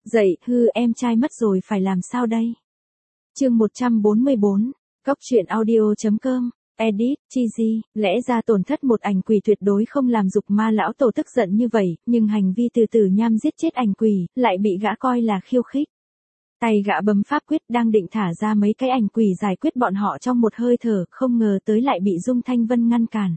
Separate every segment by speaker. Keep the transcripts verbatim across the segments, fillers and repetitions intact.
Speaker 1: Dậy, hư em trai mất rồi phải làm sao đây? Chương một trăm bốn mươi bốn, Cóc truyện audio.com, edit, cheesy, lẽ ra tổn thất một ảnh quỷ tuyệt đối không làm Dục Ma lão tổ tức giận như vậy, nhưng hành vi từ Tử Nham giết chết ảnh quỷ, lại bị gã coi là khiêu khích. Tay gã bấm pháp quyết đang định thả ra mấy cái ảnh quỷ giải quyết bọn họ trong một hơi thở, không ngờ tới lại bị Dung Thanh Vân ngăn cản.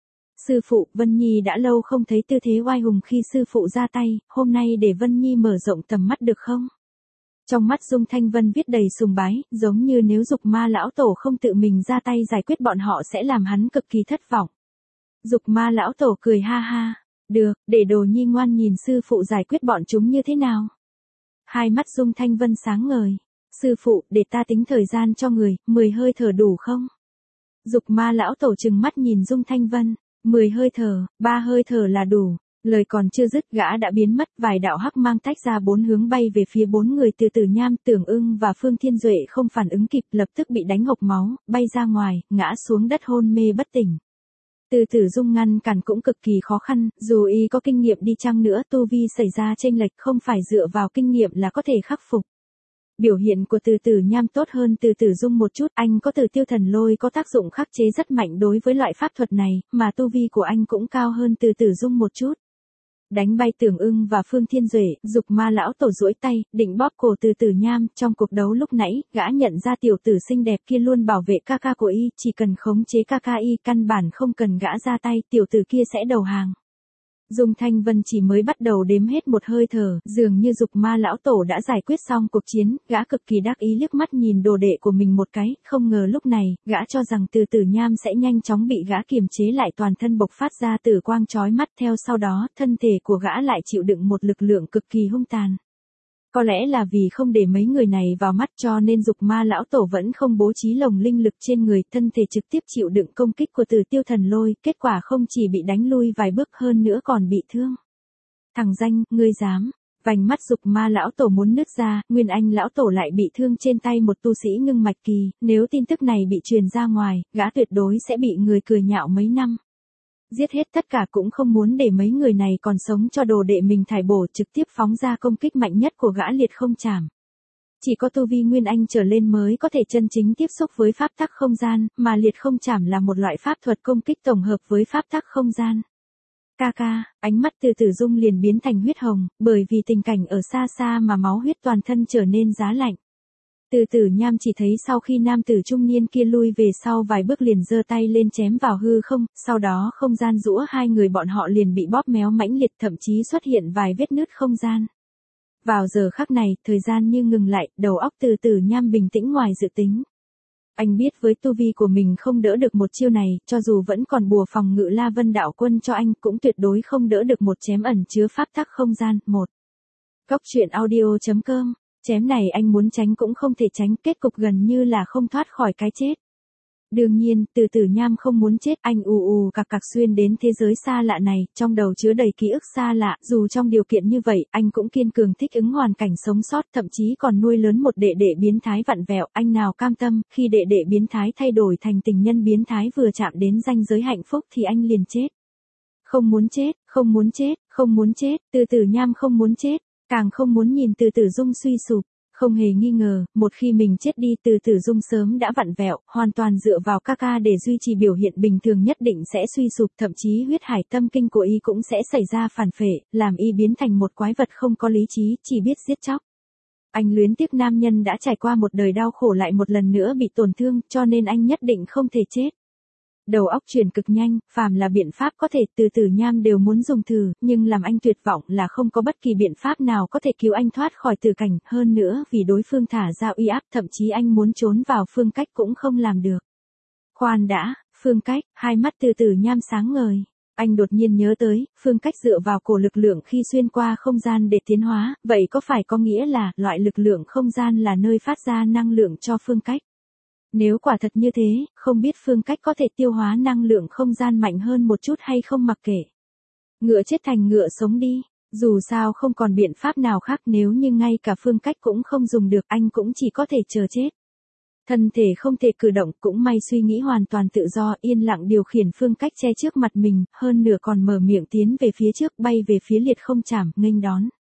Speaker 1: Sư phụ, Vân Nhi đã lâu không thấy tư thế oai hùng khi sư phụ ra tay, hôm nay để Vân Nhi mở rộng tầm mắt được không? Trong mắt Dung Thanh Vân viết đầy sùng bái, giống như nếu Dục Ma lão tổ không tự mình ra tay giải quyết bọn họ sẽ làm hắn cực kỳ thất vọng. Dục Ma lão tổ cười ha ha, được, để Đồ Nhi ngoan nhìn sư phụ giải quyết bọn chúng như thế nào. Hai mắt Dung Thanh Vân sáng ngời, sư phụ, để ta tính thời gian cho người, mười hơi thở đủ không? Dục Ma lão tổ trừng mắt nhìn Dung Thanh Vân, mười hơi thở, ba hơi thở là đủ. Lời còn chưa dứt gã đã biến mất, vài đạo hắc mang tách ra bốn hướng bay về phía bốn người từ Tử Nham, Tưởng Ưng và Phương Thiên Duệ không phản ứng kịp, lập tức bị đánh hộc máu, bay ra ngoài, ngã xuống đất hôn mê bất tỉnh. Từ Tử Dung ngăn cản cũng cực kỳ khó khăn, dù y có kinh nghiệm đi chăng nữa, tu vi xảy ra chênh lệch không phải dựa vào kinh nghiệm là có thể khắc phục. Biểu hiện của Từ Tử Nham tốt hơn Từ Tử Dung một chút, anh có Tử Tiêu Thần Lôi có tác dụng khắc chế rất mạnh đối với loại pháp thuật này, mà tu vi của anh cũng cao hơn Từ Tử Dung một chút. Đánh bay Tưởng Ưng và Phương Thiên Duệ, Dục Ma lão tổ duỗi tay, định bóp cổ Từ Tử Nham, trong cuộc đấu lúc nãy, gã nhận ra tiểu tử xinh đẹp kia luôn bảo vệ ca ca của y, chỉ cần khống chế ca ca y, căn bản không cần gã ra tay, tiểu tử kia sẽ đầu hàng. Dung Thanh Vân chỉ mới bắt đầu đếm hết một hơi thở, dường như Dục Ma lão tổ đã giải quyết xong cuộc chiến, gã cực kỳ đắc ý liếc mắt nhìn đồ đệ của mình một cái, không ngờ lúc này, gã cho rằng Từ Tử Nham sẽ nhanh chóng bị gã kiềm chế lại, toàn thân bộc phát ra tử quang chói mắt, theo sau đó, thân thể của gã lại chịu đựng một lực lượng cực kỳ hung tàn. Có lẽ là vì không để mấy người này vào mắt cho nên Dục Ma lão tổ vẫn không bố trí lồng linh lực trên người, thân thể trực tiếp chịu đựng công kích của Tử Tiêu Thần Lôi, kết quả không chỉ bị đánh lui vài bước hơn nữa còn bị thương. Thằng danh, ngươi dám? Vành mắt Dục Ma lão tổ muốn nứt ra, Nguyên Anh lão tổ lại bị thương trên tay một tu sĩ ngưng mạch kỳ, nếu tin tức này bị truyền ra ngoài, gã tuyệt đối sẽ bị người cười nhạo mấy năm. Giết hết tất cả cũng không muốn để mấy người này còn sống cho đồ đệ mình thải bổ, trực tiếp phóng ra công kích mạnh nhất của gã liệt không chảm. Chỉ có tu vi Nguyên Anh trở lên mới có thể chân chính tiếp xúc với pháp tắc không gian, mà liệt không chảm là một loại pháp thuật công kích tổng hợp với pháp tắc không gian. Ca ca, ánh mắt Từ Tử Dung liền biến thành huyết hồng, bởi vì tình cảnh ở xa xa mà máu huyết toàn thân trở nên giá lạnh. Từ Tử Nham chỉ thấy sau khi nam tử trung niên kia lui về sau vài bước liền giơ tay lên chém vào hư không, sau đó không gian giữa hai người bọn họ liền bị bóp méo mãnh liệt, thậm chí xuất hiện vài vết nứt không gian. Vào giờ khắc này, thời gian như ngừng lại, đầu óc Từ Tử Nham bình tĩnh ngoài dự tính. Anh biết với tu vi của mình không đỡ được một chiêu này, cho dù vẫn còn bùa phòng ngự La Vân đạo quân cho anh cũng tuyệt đối không đỡ được một chém ẩn chứa pháp tắc không gian. Một. Cóc truyện audio.com. Chém này anh muốn tránh cũng không thể tránh, kết cục gần như là không thoát khỏi cái chết. Đương nhiên, Từ Tử Nham không muốn chết, anh ù ù cặc cặc xuyên đến thế giới xa lạ này, trong đầu chứa đầy ký ức xa lạ, dù trong điều kiện như vậy, anh cũng kiên cường thích ứng hoàn cảnh sống sót, thậm chí còn nuôi lớn một đệ đệ biến thái vặn vẹo, anh nào cam tâm, khi đệ đệ biến thái thay đổi thành tình nhân biến thái vừa chạm đến ranh giới hạnh phúc thì anh liền chết. Không muốn chết, không muốn chết, không muốn chết, Từ Tử Nham không muốn chết. Càng không muốn nhìn Từ Tử Dung suy sụp, không hề nghi ngờ, một khi mình chết đi Từ Tử Dung sớm đã vặn vẹo, hoàn toàn dựa vào ca ca để duy trì biểu hiện bình thường nhất định sẽ suy sụp, thậm chí huyết hải tâm kinh của y cũng sẽ xảy ra phản phệ, làm y biến thành một quái vật không có lý trí, chỉ biết giết chóc. Anh luyến tiếc nam nhân đã trải qua một đời đau khổ lại một lần nữa bị tổn thương, cho nên anh nhất định không thể chết. Đầu óc chuyển cực nhanh, phàm là biện pháp có thể Từ Tử Nham đều muốn dùng thử, nhưng làm anh tuyệt vọng là không có bất kỳ biện pháp nào có thể cứu anh thoát khỏi tử cảnh, hơn nữa vì đối phương thả ra uy áp, thậm chí anh muốn trốn vào Phương Cách cũng không làm được. Khoan đã, Phương Cách, hai mắt Từ Tử Nham sáng ngời. Anh đột nhiên nhớ tới, Phương Cách dựa vào cổ lực lượng khi xuyên qua không gian để tiến hóa, vậy có phải có nghĩa là loại lực lượng không gian là nơi phát ra năng lượng cho Phương Cách? Nếu quả thật như thế, không biết Phương Cách có thể tiêu hóa năng lượng không gian mạnh hơn một chút hay không, mặc kệ. Ngựa chết thành ngựa sống đi, dù sao không còn biện pháp nào khác, nếu như ngay cả Phương Cách cũng không dùng được anh cũng chỉ có thể chờ chết. Thân thể không thể cử động, cũng may suy nghĩ hoàn toàn tự do, yên lặng điều khiển Phương Cách che trước mặt mình, hơn nửa còn mở miệng tiến về phía trước, bay về phía liệt không chảm, nghênh đón.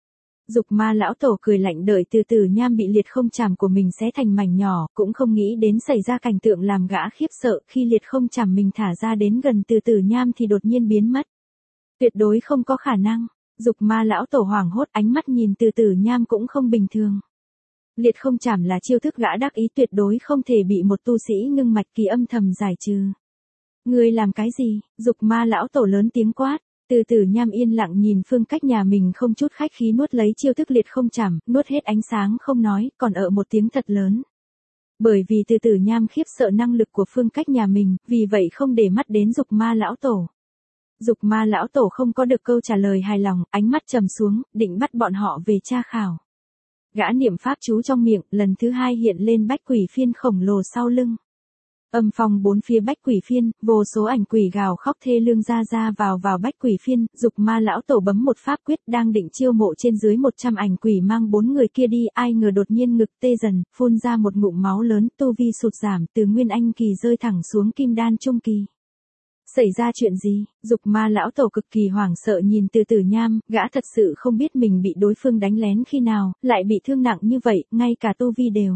Speaker 1: Dục ma lão tổ cười lạnh đợi từ từ nham bị liệt không chảm của mình xé thành mảnh nhỏ, cũng không nghĩ đến xảy ra cảnh tượng làm gã khiếp sợ khi liệt không chảm mình thả ra đến gần từ từ nham thì đột nhiên biến mất. Tuyệt đối không có khả năng. Dục ma lão tổ hoảng hốt, ánh mắt nhìn từ từ nham cũng không bình thường. Liệt không chảm là chiêu thức gã đắc ý tuyệt đối không thể bị một tu sĩ ngưng mạch kỳ âm thầm giải trừ. Ngươi làm cái gì? Dục ma lão tổ lớn tiếng quát. Từ từ nham yên lặng nhìn Phương Cách nhà mình không chút khách khí nuốt lấy chiêu thức liệt không chảm, nuốt hết ánh sáng không nói, còn ở một tiếng thật lớn. Bởi vì từ từ nham khiếp sợ năng lực của Phương Cách nhà mình, vì vậy không để mắt đến dục ma lão tổ. Dục ma lão tổ không có được câu trả lời hài lòng, ánh mắt trầm xuống, định bắt bọn họ về tra khảo. Gã niệm pháp chú trong miệng, lần thứ hai hiện lên bách quỷ phiên khổng lồ sau lưng. Âm phong bốn phía bách quỷ phiên, vô số ảnh quỷ gào khóc thê lương ra ra vào vào bách quỷ phiên, dục ma lão tổ bấm một pháp quyết đang định chiêu mộ trên dưới một trăm ảnh quỷ mang bốn người kia đi, ai ngờ đột nhiên ngực tê dần, phun ra một ngụm máu lớn, tu vi sụt giảm từ nguyên anh kỳ rơi thẳng xuống kim đan trung kỳ. Xảy ra chuyện gì? Dục ma lão tổ cực kỳ hoảng sợ nhìn từ từ nham, gã thật sự không biết mình bị đối phương đánh lén khi nào, lại bị thương nặng như vậy, ngay cả tu vi đều.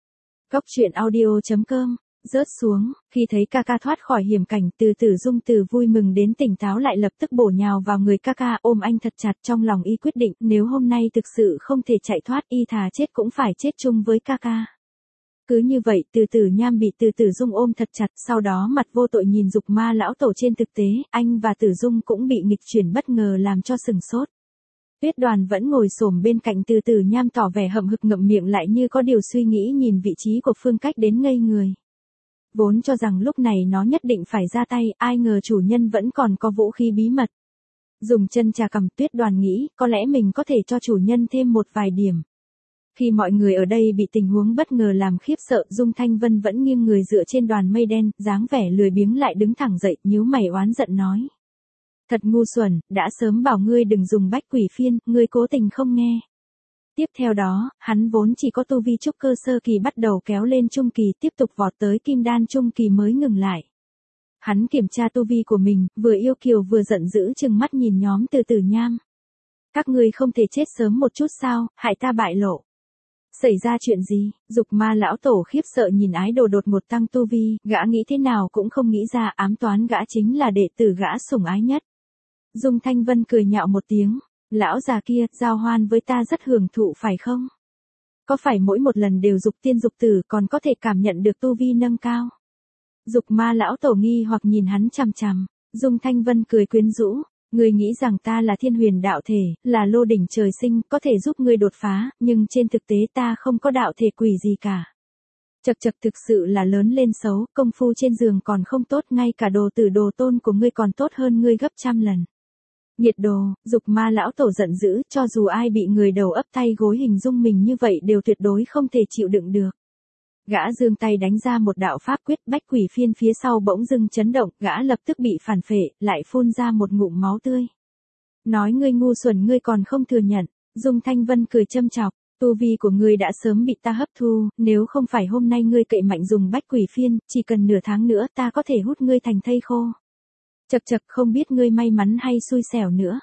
Speaker 1: Cóc truyện audio chấm com rớt xuống, khi thấy ca ca thoát khỏi hiểm cảnh, từ từ dung từ vui mừng đến tỉnh táo lại lập tức bổ nhào vào người ca ca, ôm anh thật chặt, trong lòng y quyết định, nếu hôm nay thực sự không thể chạy thoát, y thà chết cũng phải chết chung với ca ca. Cứ như vậy, từ từ nham bị từ từ dung ôm thật chặt, sau đó mặt vô tội nhìn dục ma lão tổ. Trên thực tế, anh và tử dung cũng bị nghịch chuyển bất ngờ làm cho sừng sốt. Tuyết Đoàn vẫn ngồi xổm bên cạnh từ từ nham tỏ vẻ hậm hực, ngậm miệng lại như có điều suy nghĩ, nhìn vị trí của Phương Cách đến ngây người. Vốn cho rằng lúc này nó nhất định phải ra tay, ai ngờ chủ nhân vẫn còn có vũ khí bí mật. Dùng chân chà cầm, Tuyết Đoàn nghĩ, có lẽ mình có thể cho chủ nhân thêm một vài điểm. Khi mọi người ở đây bị tình huống bất ngờ làm khiếp sợ, Dung Thanh Vân vẫn nghiêng người dựa trên đoàn mây đen, dáng vẻ lười biếng lại đứng thẳng dậy, nhíu mày oán giận nói. Thật ngu xuẩn, đã sớm bảo ngươi đừng dùng bách quỷ phiên, ngươi cố tình không nghe. Tiếp theo đó, hắn vốn chỉ có tu vi trúc cơ sơ kỳ bắt đầu kéo lên trung kỳ, tiếp tục vọt tới kim đan trung kỳ mới ngừng lại. Hắn kiểm tra tu vi của mình, vừa yêu kiều vừa giận dữ trừng mắt nhìn nhóm từ từ nham. Các ngươi không thể chết sớm một chút sao, hại ta bại lộ. Xảy ra chuyện gì? Dục ma lão tổ khiếp sợ nhìn ái đồ đột ngột tăng tu vi, gã nghĩ thế nào cũng không nghĩ ra ám toán gã chính là đệ tử gã sủng ái nhất. Dung Thanh Vân cười nhạo một tiếng, lão già kia, giao hoan với ta rất hưởng thụ phải không? Có phải mỗi một lần đều dục tiên dục tử còn có thể cảm nhận được tu vi nâng cao? Dục ma lão tổ nghi hoặc nhìn hắn chằm chằm, Dung Thanh Vân cười quyến rũ. Ngươi nghĩ rằng ta là thiên huyền đạo thể, là lô đỉnh trời sinh, có thể giúp ngươi đột phá, nhưng trên thực tế ta không có đạo thể quỷ gì cả. Chật chật, thực sự là lớn lên xấu, công phu trên giường còn không tốt, ngay cả đồ tử đồ tôn của ngươi còn tốt hơn ngươi gấp trăm lần. Nhiệt đồ, dục ma lão tổ giận dữ, cho dù ai bị người đầu ấp tay gối hình dung mình như vậy đều tuyệt đối không thể chịu đựng được. Gã giương tay đánh ra một đạo pháp quyết, bách quỷ phiên phía sau bỗng dưng chấn động, gã lập tức bị phản phệ, lại phun ra một ngụm máu tươi. Nói ngươi ngu xuẩn ngươi còn không thừa nhận, Dung Thanh Vân cười châm chọc, tu vi của ngươi đã sớm bị ta hấp thu, nếu không phải hôm nay ngươi cậy mạnh dùng bách quỷ phiên, chỉ cần nửa tháng nữa ta có thể hút ngươi thành thây khô. Chật chật, không biết ngươi may mắn hay xui xẻo nữa.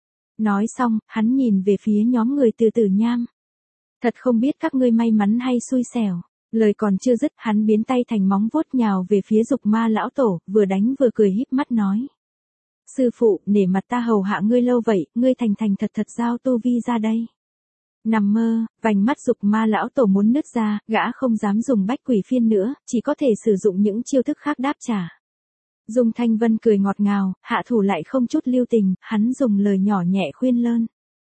Speaker 1: Nói xong, hắn nhìn về phía nhóm người từ từ nham. Thật không biết các ngươi may mắn hay xui xẻo. Lời còn chưa dứt, hắn biến tay thành móng vuốt nhào về phía dục ma lão tổ, vừa đánh vừa cười híp mắt nói. Sư phụ, nể mặt ta hầu hạ ngươi lâu vậy, ngươi thành thành thật thật giao tu vi ra đây. Nằm mơ, vành mắt dục ma lão tổ muốn nứt ra, gã không dám dùng bách quỷ phiên nữa, chỉ có thể sử dụng những chiêu thức khác đáp trả. Dung Thanh Vân cười ngọt ngào, hạ thủ lại không chút lưu tình, hắn dùng lời nhỏ nhẹ khuyên lơn.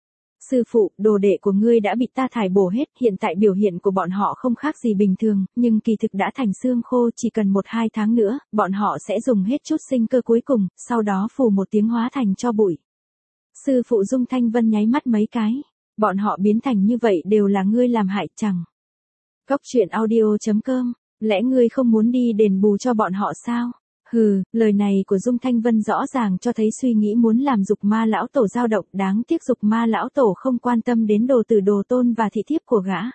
Speaker 1: Sư phụ, đồ đệ của ngươi đã bị ta thải bổ hết, hiện tại biểu hiện của bọn họ không khác gì bình thường, nhưng kỳ thực đã thành xương khô, chỉ cần một hai tháng nữa, bọn họ sẽ dùng hết chút sinh cơ cuối cùng, sau đó phù một tiếng hóa thành cho bụi. Sư phụ Dung Thanh Vân nháy mắt mấy cái, bọn họ biến thành như vậy đều là ngươi làm hại chẳng. Cóc truyện audio chấm com, lẽ ngươi không muốn đi đền bù cho bọn họ sao? Hừ, lời này của Dung Thanh Vân rõ ràng cho thấy suy nghĩ muốn làm dục ma lão tổ dao động, đáng tiếc dục ma lão tổ không quan tâm đến đồ tử đồ tôn và thị thiếp của gã.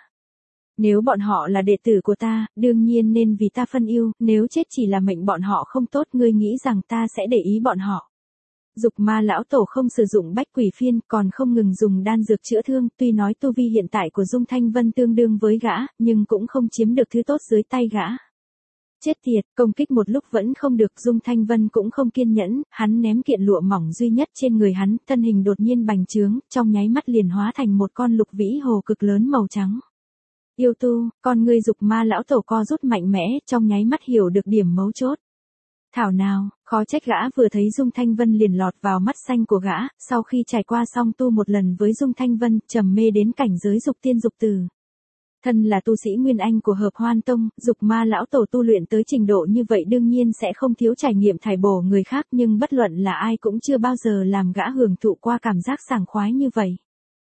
Speaker 1: Nếu bọn họ là đệ tử của ta, đương nhiên nên vì ta phân yêu, nếu chết chỉ là mệnh bọn họ không tốt, ngươi nghĩ rằng ta sẽ để ý bọn họ. Dục ma lão tổ không sử dụng bách quỷ phiên, còn không ngừng dùng đan dược chữa thương, tuy nói tu vi hiện tại của Dung Thanh Vân tương đương với gã, nhưng cũng không chiếm được thứ tốt dưới tay gã. Chết tiệt, công kích một lúc vẫn không được, Dung Thanh Vân cũng không kiên nhẫn, hắn ném kiện lụa mỏng duy nhất trên người hắn, thân hình đột nhiên bành trướng, trong nháy mắt liền hóa thành một con lục vĩ hồ cực lớn màu trắng. Yêu tu, con ngươi dục ma lão tổ co rút mạnh mẽ, trong nháy mắt hiểu được điểm mấu chốt. Thảo nào, khó trách gã vừa thấy Dung Thanh Vân liền lọt vào mắt xanh của gã, sau khi trải qua song tu một lần với Dung Thanh Vân, trầm mê đến cảnh giới dục tiên dục tử. Thân là tu sĩ Nguyên Anh của Hợp Hoan Tông, dục ma lão tổ tu luyện tới trình độ như vậy đương nhiên sẽ không thiếu trải nghiệm thải bổ người khác, nhưng bất luận là ai cũng chưa bao giờ làm gã hưởng thụ qua cảm giác sảng khoái như vậy.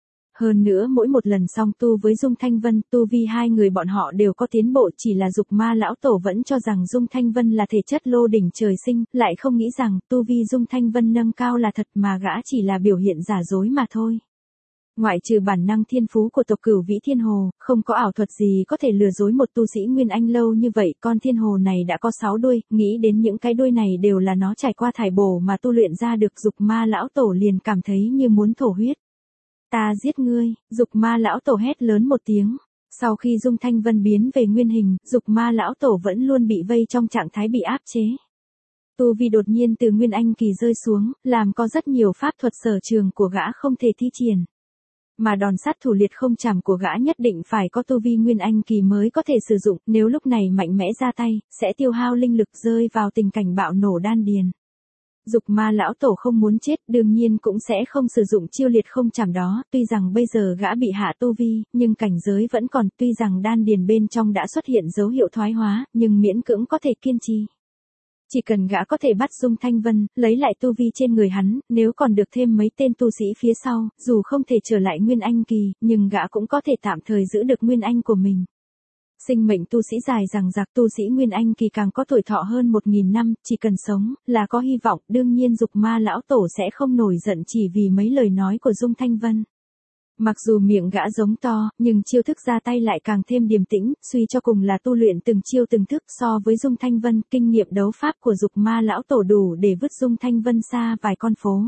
Speaker 1: Hơn nữa mỗi một lần song tu với Dung Thanh Vân, tu vi hai người bọn họ đều có tiến bộ, chỉ là dục ma lão tổ vẫn cho rằng Dung Thanh Vân là thể chất lô đỉnh trời sinh, lại không nghĩ rằng tu vi Dung Thanh Vân nâng cao là thật mà gã chỉ là biểu hiện giả dối mà thôi. Ngoại trừ bản năng thiên phú của tộc Cửu Vĩ Thiên Hồ, không có ảo thuật gì có thể lừa dối một tu sĩ Nguyên Anh lâu như vậy, con thiên hồ này đã có sáu đuôi, nghĩ đến những cái đuôi này đều là nó trải qua thải bổ mà tu luyện ra được, dục ma lão tổ liền cảm thấy như muốn thổ huyết. Ta giết ngươi, dục ma lão tổ hét lớn một tiếng. Sau khi Dung Thanh Vân biến về nguyên hình, dục ma lão tổ vẫn luôn bị vây trong trạng thái bị áp chế. Tu vi đột nhiên từ Nguyên Anh kỳ rơi xuống, làm có rất nhiều pháp thuật sở trường của gã không thể thi triển. Mà đòn sát thủ liệt không chạm của gã nhất định phải có tu vi Nguyên Anh kỳ mới có thể sử dụng, nếu lúc này mạnh mẽ ra tay, sẽ tiêu hao linh lực rơi vào tình cảnh bạo nổ đan điền. Dục ma lão tổ không muốn chết, đương nhiên cũng sẽ không sử dụng chiêu liệt không chạm đó, tuy rằng bây giờ gã bị hạ tu vi, nhưng cảnh giới vẫn còn, tuy rằng đan điền bên trong đã xuất hiện dấu hiệu thoái hóa, nhưng miễn cưỡng có thể kiên trì. Chỉ cần gã có thể bắt Dung Thanh Vân, lấy lại tu vi trên người hắn, nếu còn được thêm mấy tên tu sĩ phía sau, dù không thể trở lại Nguyên Anh kỳ, nhưng gã cũng có thể tạm thời giữ được Nguyên Anh của mình. Sinh mệnh tu sĩ dài dằng dặc, tu sĩ Nguyên Anh kỳ càng có tuổi thọ hơn một nghìn năm, chỉ cần sống, là có hy vọng, đương nhiên dục ma lão tổ sẽ không nổi giận chỉ vì mấy lời nói của Dung Thanh Vân. Mặc dù miệng gã giống to, nhưng chiêu thức ra tay lại càng thêm điềm tĩnh, suy cho cùng là tu luyện từng chiêu từng thức, so với Dung Thanh Vân, kinh nghiệm đấu pháp của dục ma lão tổ đủ để vứt Dung Thanh Vân xa vài con phố.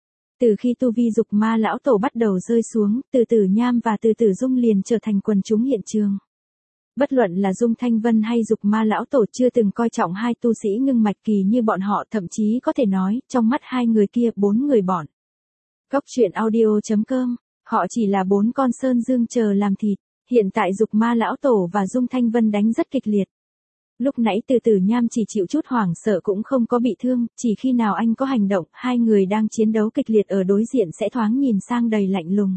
Speaker 1: Từ khi tu vi dục ma lão tổ bắt đầu rơi xuống, Từ Tử Nham và Từ Tử Dung liền trở thành quần chúng hiện trường. Bất luận là Dung Thanh Vân hay dục ma lão tổ chưa từng coi trọng hai tu sĩ ngưng mạch kỳ như bọn họ, thậm chí có thể nói, trong mắt hai người kia bốn người bọn. Cóc truyện audio chấm com, họ chỉ là bốn con sơn dương chờ làm thịt, hiện tại dục ma lão tổ và Dung Thanh Vân đánh rất kịch liệt. Lúc nãy Từ Tử Nham chỉ chịu chút hoảng sợ cũng không có bị thương, chỉ khi nào anh có hành động, hai người đang chiến đấu kịch liệt ở đối diện sẽ thoáng nhìn sang đầy lạnh lùng.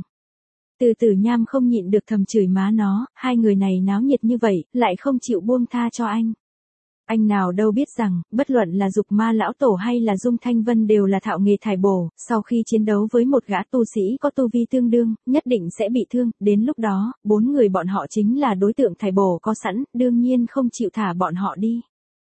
Speaker 1: Từ Tử Nham không nhịn được thầm chửi má nó, hai người này náo nhiệt như vậy, lại không chịu buông tha cho anh. Anh nào đâu biết rằng, bất luận là dục ma lão tổ hay là Dung Thanh Vân đều là thạo nghề thải bổ, sau khi chiến đấu với một gã tu sĩ có tu vi tương đương, nhất định sẽ bị thương, đến lúc đó, bốn người bọn họ chính là đối tượng thải bổ có sẵn, đương nhiên không chịu thả bọn họ đi.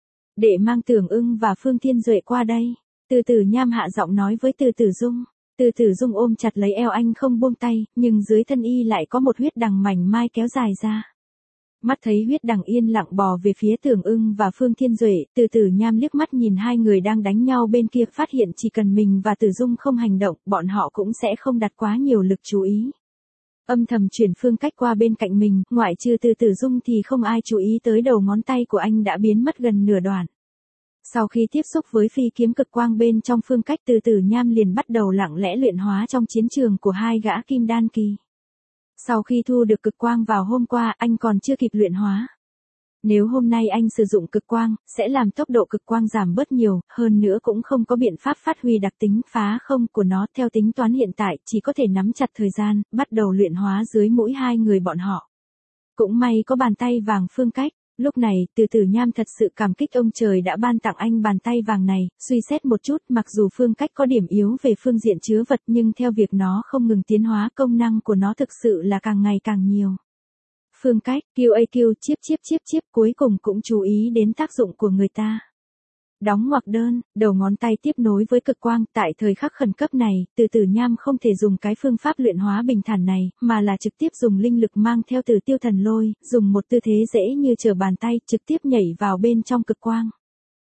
Speaker 1: Để mang Tưởng Ưng và Phương Thiên Duệ qua đây, Từ Tử Nham hạ giọng nói với Từ Tử Dung. Từ Tử Dung ôm chặt lấy eo anh không buông tay, nhưng dưới thân y lại có một huyết đằng mảnh mai kéo dài ra. Mắt thấy huyết đằng yên lặng bò về phía Tưởng Ưng và Phương Thiên Duệ, Từ Tử Nham liếc mắt nhìn hai người đang đánh nhau bên kia, phát hiện chỉ cần mình và Tử Dung không hành động, bọn họ cũng sẽ không đặt quá nhiều lực chú ý. Âm thầm chuyển phương cách qua bên cạnh mình, ngoại trừ Từ Tử Dung thì không ai chú ý tới đầu ngón tay của anh đã biến mất gần nửa đoạn. Sau khi tiếp xúc với phi kiếm cực quang bên trong phương cách, Từ Tử Nham liền bắt đầu lặng lẽ luyện hóa trong chiến trường của hai gã kim đan kỳ. Sau khi thu được cực quang vào hôm qua, anh còn chưa kịp luyện hóa. Nếu hôm nay anh sử dụng cực quang, sẽ làm tốc độ cực quang giảm bớt nhiều, hơn nữa cũng không có biện pháp phát huy đặc tính phá không của nó, theo tính toán hiện tại, chỉ có thể nắm chặt thời gian, bắt đầu luyện hóa dưới mũi hai người bọn họ. Cũng may có bàn tay vàng phương cách. Lúc này, Từ Tử Nham thật sự cảm kích ông trời đã ban tặng anh bàn tay vàng này, suy xét một chút, mặc dù phương cách có điểm yếu về phương diện chứa vật nhưng theo việc nó không ngừng tiến hóa, công năng của nó thực sự là càng ngày càng nhiều. Phương cách, Q A Q, chiếp chiếp chiếp chiếp, cuối cùng cũng chú ý đến tác dụng của người ta. Đóng ngoặc đơn, đầu ngón tay tiếp nối với cực quang, tại thời khắc khẩn cấp này, Từ Tử Nham không thể dùng cái phương pháp luyện hóa bình thản này, mà là trực tiếp dùng linh lực mang theo Từ Tiêu Thần Lôi, dùng một tư thế dễ như trở bàn tay, trực tiếp nhảy vào bên trong cực quang.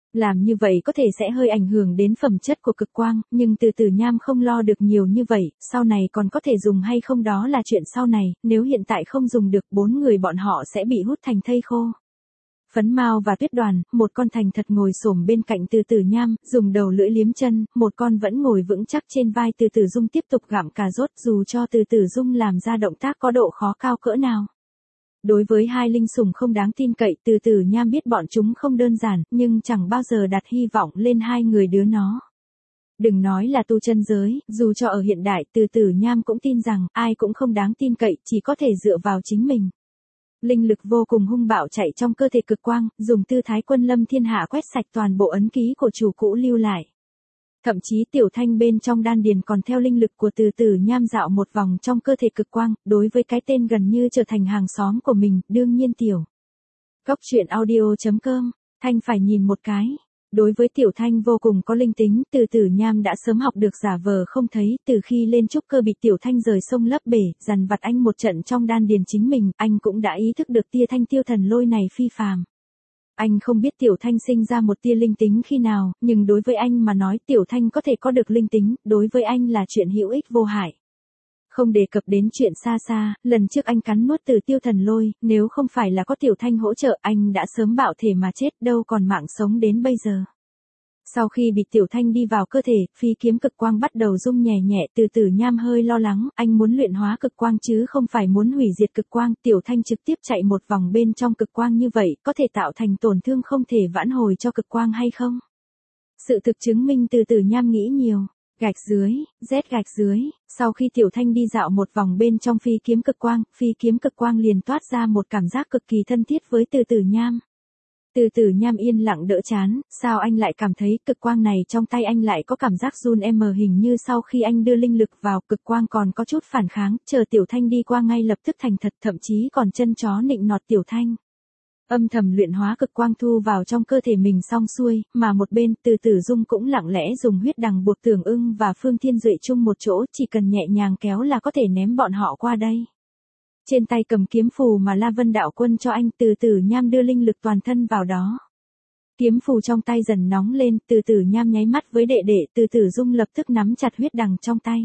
Speaker 1: Làm như vậy có thể sẽ hơi ảnh hưởng đến phẩm chất của cực quang, nhưng từ tử nham không lo được nhiều như vậy, sau này còn có thể dùng hay không đó là chuyện sau này, nếu hiện tại không dùng được bốn người bọn họ sẽ bị hút thành thây khô. Phấn Mao và Tuyết Đoàn, một con thành thật ngồi xổm bên cạnh Từ Tử Nham, dùng đầu lưỡi liếm chân, một con vẫn ngồi vững chắc trên vai Từ Tử Dung tiếp tục gặm cà rốt dù cho Từ Tử Dung làm ra động tác có độ khó cao cỡ nào. Đối với hai linh sủng không đáng tin cậy, Từ Tử Nham biết bọn chúng không đơn giản, nhưng chẳng bao giờ đặt hy vọng lên hai người đứa nó. Đừng nói là tu chân giới, dù cho ở hiện đại, Từ Tử Nham cũng tin rằng ai cũng không đáng tin cậy, chỉ có thể dựa vào chính mình. Linh lực vô cùng hung bạo chạy trong cơ thể cực quang, dùng tư thái quân lâm thiên hạ quét sạch toàn bộ ấn ký của chủ cũ lưu lại. Thậm chí tiểu thanh bên trong đan điền còn theo linh lực của Từ Tử Nham dạo một vòng trong cơ thể cực quang, đối với cái tên gần như trở thành hàng xóm của mình, đương nhiên tiểu. Cốc truyện audio chấm com, Thanh phải nhìn một cái. Đối với tiểu thanh vô cùng có linh tính, Từ Tử Nham đã sớm học được giả vờ không thấy, từ khi lên trúc cơ bị tiểu thanh rời sông lấp bể, dằn vặt anh một trận trong đan điền chính mình, anh cũng đã ý thức được tia thanh tiêu thần lôi này phi phàm. Anh không biết tiểu thanh sinh ra một tia linh tính khi nào, nhưng đối với anh mà nói tiểu thanh có thể có được linh tính, đối với anh là chuyện hữu ích vô hại. Không đề cập đến chuyện xa xa, lần trước anh cắn nuốt từ tiêu thần lôi, nếu không phải là có tiểu thanh hỗ trợ anh đã sớm bạo thể mà chết đâu còn mạng sống đến bây giờ. Sau khi bị tiểu thanh đi vào cơ thể, phi kiếm cực quang bắt đầu rung nhẹ nhẹ, Từ Tử Nham hơi lo lắng, anh muốn luyện hóa cực quang chứ không phải muốn hủy diệt cực quang, tiểu thanh trực tiếp chạy một vòng bên trong cực quang như vậy, có thể tạo thành tổn thương không thể vãn hồi cho cực quang hay không? Sự thực chứng minh Từ Tử Nham nghĩ nhiều. Gạch dưới, Z gạch dưới, sau khi tiểu thanh đi dạo một vòng bên trong phi kiếm cực quang, phi kiếm cực quang liền toát ra một cảm giác cực kỳ thân thiết với Từ Tử Nham. Từ Tử Nham yên lặng đỡ chán, sao anh lại cảm thấy cực quang này trong tay anh lại có cảm giác run em mờ hình như sau khi anh đưa linh lực vào cực quang còn có chút phản kháng, chờ tiểu thanh đi qua ngay lập tức thành thật thậm chí còn chân chó nịnh nọt tiểu thanh. Âm thầm luyện hóa cực quang thu vào trong cơ thể mình xong xuôi, mà một bên Từ Tử Dung cũng lặng lẽ dùng huyết đằng buộc Tưởng Ưng và Phương Thiên Duệ chung một chỗ, chỉ cần nhẹ nhàng kéo là có thể ném bọn họ qua đây. Trên tay cầm kiếm phù mà La Vân đạo quân cho anh, Từ Tử Nham đưa linh lực toàn thân vào đó. Kiếm phù trong tay dần nóng lên, Từ Tử Nham nháy mắt với đệ đệ, Từ Tử Dung lập tức nắm chặt huyết đằng trong tay.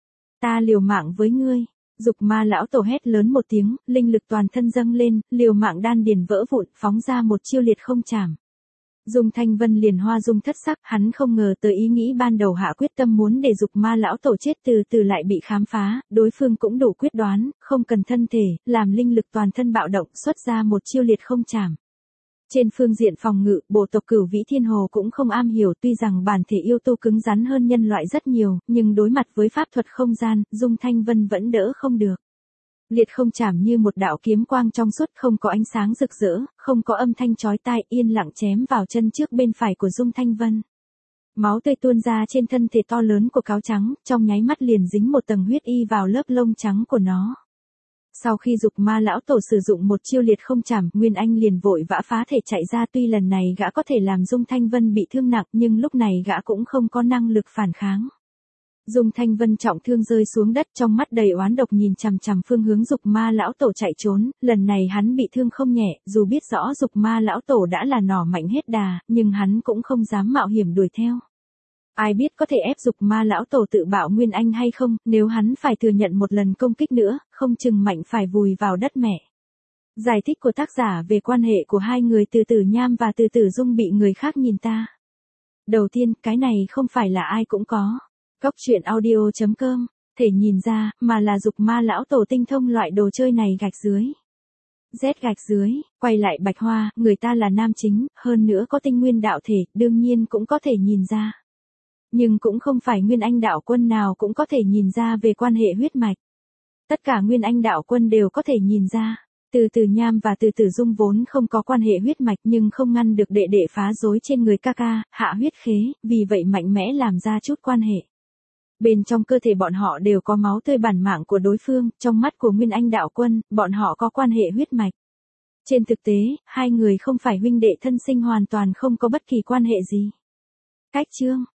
Speaker 1: Ta liều mạng với ngươi. Dục Ma lão tổ hét lớn một tiếng, linh lực toàn thân dâng lên, liều mạng đan điền vỡ vụn, phóng ra một chiêu liệt không chảm. Dung Thanh Vân liền hoa dung thất sắc, hắn không ngờ tới ý nghĩ ban đầu hạ quyết tâm muốn để Dục Ma lão tổ chết từ từ lại bị khám phá, đối phương cũng đủ quyết đoán, không cần thân thể, làm linh lực toàn thân bạo động, xuất ra một chiêu liệt không chảm. Trên phương diện phòng ngự, bộ tộc Cửu Vĩ Thiên Hồ cũng không am hiểu, tuy rằng bản thể yêu tu cứng rắn hơn nhân loại rất nhiều, nhưng đối mặt với pháp thuật không gian, Dung Thanh Vân vẫn đỡ không được. Liệt không chảm như một đạo kiếm quang trong suốt, không có ánh sáng rực rỡ, không có âm thanh chói tai, yên lặng chém vào chân trước bên phải của Dung Thanh Vân. Máu tươi tuôn ra trên thân thể to lớn của cáo trắng, trong nháy mắt liền dính một tầng huyết y vào lớp lông trắng của nó. Sau khi Dục Ma lão tổ sử dụng một chiêu liệt không chảm, Nguyên Anh liền vội vã phá thể chạy ra, tuy lần này gã có thể làm Dung Thanh Vân bị thương nặng, nhưng lúc này gã cũng không có năng lực phản kháng. Dung Thanh Vân trọng thương rơi xuống đất, trong mắt đầy oán độc nhìn chằm chằm phương hướng Dục Ma lão tổ chạy trốn, lần này hắn bị thương không nhẹ, dù biết rõ Dục Ma lão tổ đã là nỏ mạnh hết đà, nhưng hắn cũng không dám mạo hiểm đuổi theo. Ai biết có thể ép Dục Ma lão tổ tự bạo Nguyên Anh hay không, nếu hắn phải thừa nhận một lần công kích nữa, không chừng mạnh phải vùi vào đất mẹ. Giải thích của tác giả về quan hệ của hai người Từ Tử Nham và Từ Tử Dung bị người khác nhìn ta. Đầu tiên, cái này không phải là ai cũng có. Cốc truyện audio chấm com, thể nhìn ra, mà là Dục Ma lão tổ tinh thông loại đồ chơi này gạch dưới. Z gạch dưới, quay lại Bạch Hoa, người ta là nam chính, hơn nữa có tinh nguyên đạo thể, đương nhiên cũng có thể nhìn ra. Nhưng cũng không phải Nguyên Anh đạo quân nào cũng có thể nhìn ra về quan hệ huyết mạch. Tất cả Nguyên Anh đạo quân đều có thể nhìn ra. Từ Tử Nham và Từ Tử Dung vốn không có quan hệ huyết mạch nhưng không ngăn được đệ đệ phá rối trên người ca ca, hạ huyết khế, vì vậy mạnh mẽ làm ra chút quan hệ. Bên trong cơ thể bọn họ đều có máu tươi bản mạng của đối phương, trong mắt của Nguyên Anh đạo quân, bọn họ có quan hệ huyết mạch. Trên thực tế, hai người không phải huynh đệ thân sinh, hoàn toàn không có bất kỳ quan hệ gì. Cách chương